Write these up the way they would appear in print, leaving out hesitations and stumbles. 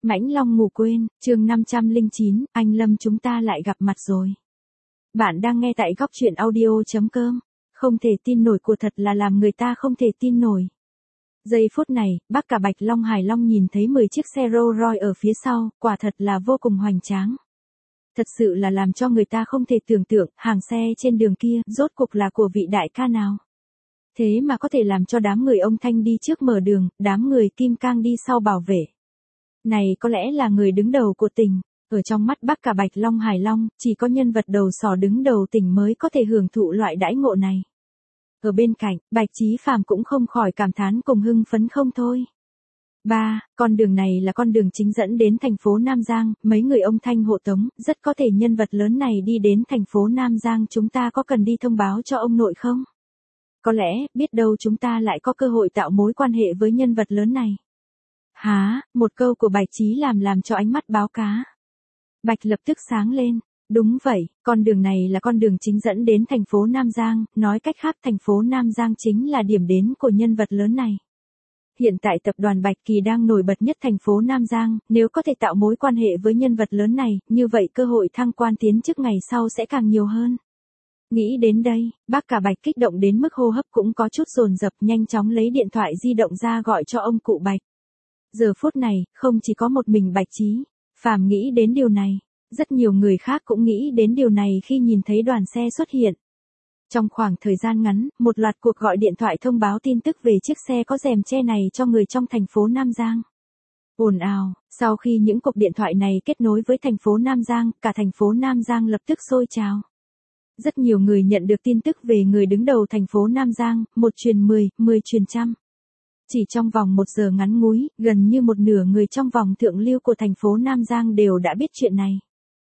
Mãnh Long ngủ quên, chương 509, anh Lâm chúng ta lại gặp mặt rồi. Bạn đang nghe tại góc truyện audio.com. Không thể tin nổi, của thật là làm người ta không thể tin nổi. Giây phút này, bác cả Bạch Long Hải Long nhìn thấy 10 chiếc xe Rolls Royce ở phía sau, quả thật là vô cùng hoành tráng. Thật sự là làm cho người ta không thể tưởng tượng, hàng xe trên đường kia, rốt cuộc là của vị đại ca nào. Thế mà có thể làm cho đám người ông Thanh đi trước mở đường, đám người Kim Cang đi sau bảo vệ. Này có lẽ là người đứng đầu của tỉnh. Ở trong mắt bác cả Bạch Long Hải Long, chỉ có nhân vật đầu sò đứng đầu tỉnh mới có thể hưởng thụ loại đãi ngộ này. Ở bên cạnh, Bạch Chí Phàm cũng không khỏi cảm thán cùng hưng phấn không thôi. Con đường này là con đường chính dẫn đến thành phố Nam Giang, mấy người ông Thanh hộ tống, rất có thể nhân vật lớn này đi đến thành phố Nam Giang, chúng ta có cần đi thông báo cho ông nội không? Có lẽ, biết đâu chúng ta lại có cơ hội tạo mối quan hệ với nhân vật lớn này. Một câu của Bạch Chí làm cho ánh mắt báo cá Bạch lập tức sáng lên. Đúng vậy, con đường này là con đường chính dẫn đến thành phố Nam Giang, nói cách khác thành phố Nam Giang chính là điểm đến của nhân vật lớn này. Hiện tại tập đoàn Bạch Kỳ đang nổi bật nhất thành phố Nam Giang, nếu có thể tạo mối quan hệ với nhân vật lớn này, như vậy cơ hội thăng quan tiến chức ngày sau sẽ càng nhiều hơn. Nghĩ đến đây, bác cả Bạch kích động đến mức hô hấp cũng có chút dồn dập, nhanh chóng lấy điện thoại di động ra gọi cho ông cụ Bạch. Giờ phút này, không chỉ có một mình Bạch Chí Phàm nghĩ đến điều này, rất nhiều người khác cũng nghĩ đến điều này khi nhìn thấy đoàn xe xuất hiện. Trong khoảng thời gian ngắn, một loạt cuộc gọi điện thoại thông báo tin tức về chiếc xe có rèm che này cho người trong thành phố Nam Giang. Ồn ào, sau khi những cuộc điện thoại này kết nối với thành phố Nam Giang, cả thành phố Nam Giang lập tức sôi trào. Rất nhiều người nhận được tin tức về người đứng đầu thành phố Nam Giang, 1 truyền 10, 10 truyền trăm. Chỉ trong vòng 1 giờ ngắn ngủi, gần như một nửa người trong vòng thượng lưu của thành phố Nam Giang đều đã biết chuyện này.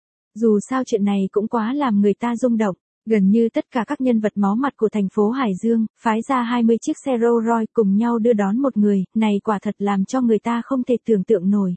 Dù sao chuyện này cũng quá làm người ta rung động, gần như tất cả các nhân vật máu mặt của thành phố Hải Dương, phái ra 20 chiếc xe Rolls Royce cùng nhau đưa đón một người, này quả thật làm cho người ta không thể tưởng tượng nổi.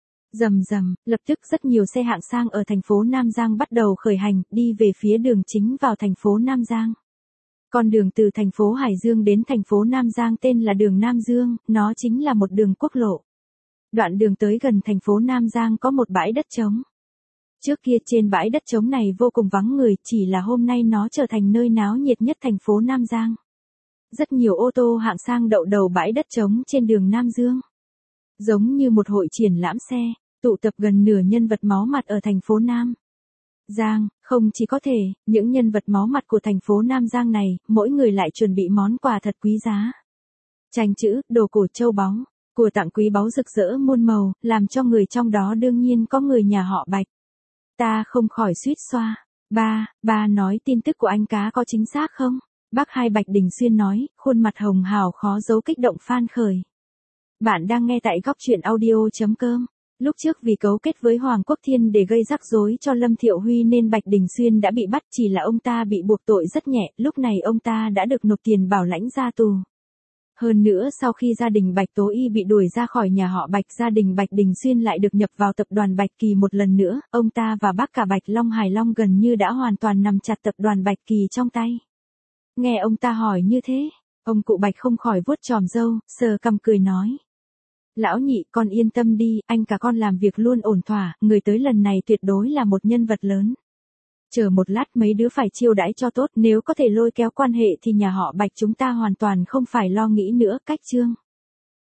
Rầm rầm, lập tức rất nhiều xe hạng sang ở thành phố Nam Giang bắt đầu khởi hành, đi về phía đường chính vào thành phố Nam Giang. Con đường từ thành phố Hải Dương đến thành phố Nam Giang tên là đường Nam Dương, nó chính là một đường quốc lộ. Đoạn đường tới gần thành phố Nam Giang có một bãi đất trống. Trước kia trên bãi đất trống này vô cùng vắng người, chỉ là hôm nay nó trở thành nơi náo nhiệt nhất thành phố Nam Giang. Rất nhiều ô tô hạng sang đậu đầu bãi đất trống trên đường Nam Dương. Giống như một hội triển lãm xe, tụ tập gần nửa nhân vật máu mặt ở thành phố Nam Giang, không chỉ có thể, những nhân vật máu mặt của thành phố Nam Giang này, mỗi người lại chuẩn bị món quà thật quý giá. Tranh chữ, đồ cổ châu báu, của tặng quý báu rực rỡ muôn màu, làm cho người trong đó đương nhiên có người nhà họ Bạch. Ta không khỏi suýt xoa. Ba nói tin tức của anh cá có chính xác không? Bác Hai Bạch Đình Xuyên nói, khuôn mặt hồng hào khó giấu kích động phan khởi. Bạn đang nghe tại góc truyện audio.com. Lúc trước vì cấu kết với Hoàng Quốc Thiên để gây rắc rối cho Lâm Thiệu Huy nên Bạch Đình Xuyên đã bị bắt, chỉ là ông ta bị buộc tội rất nhẹ, lúc này ông ta đã được nộp tiền bảo lãnh ra tù. Hơn nữa sau khi gia đình Bạch Tố Y bị đuổi ra khỏi nhà họ Bạch, gia đình Bạch Đình Xuyên lại được nhập vào tập đoàn Bạch Kỳ một lần nữa, ông ta và bác cả Bạch Long Hải Long gần như đã hoàn toàn nắm chặt tập đoàn Bạch Kỳ trong tay. Nghe ông ta hỏi như thế, ông cụ Bạch không khỏi vuốt chòm râu, sờ cằm cười nói. Lão nhị, con yên tâm đi, anh cả con làm việc luôn ổn thỏa, người tới lần này tuyệt đối là một nhân vật lớn. Chờ một lát mấy đứa phải chiêu đãi cho tốt, nếu có thể lôi kéo quan hệ thì nhà họ Bạch chúng ta hoàn toàn không phải lo nghĩ nữa, cách chương.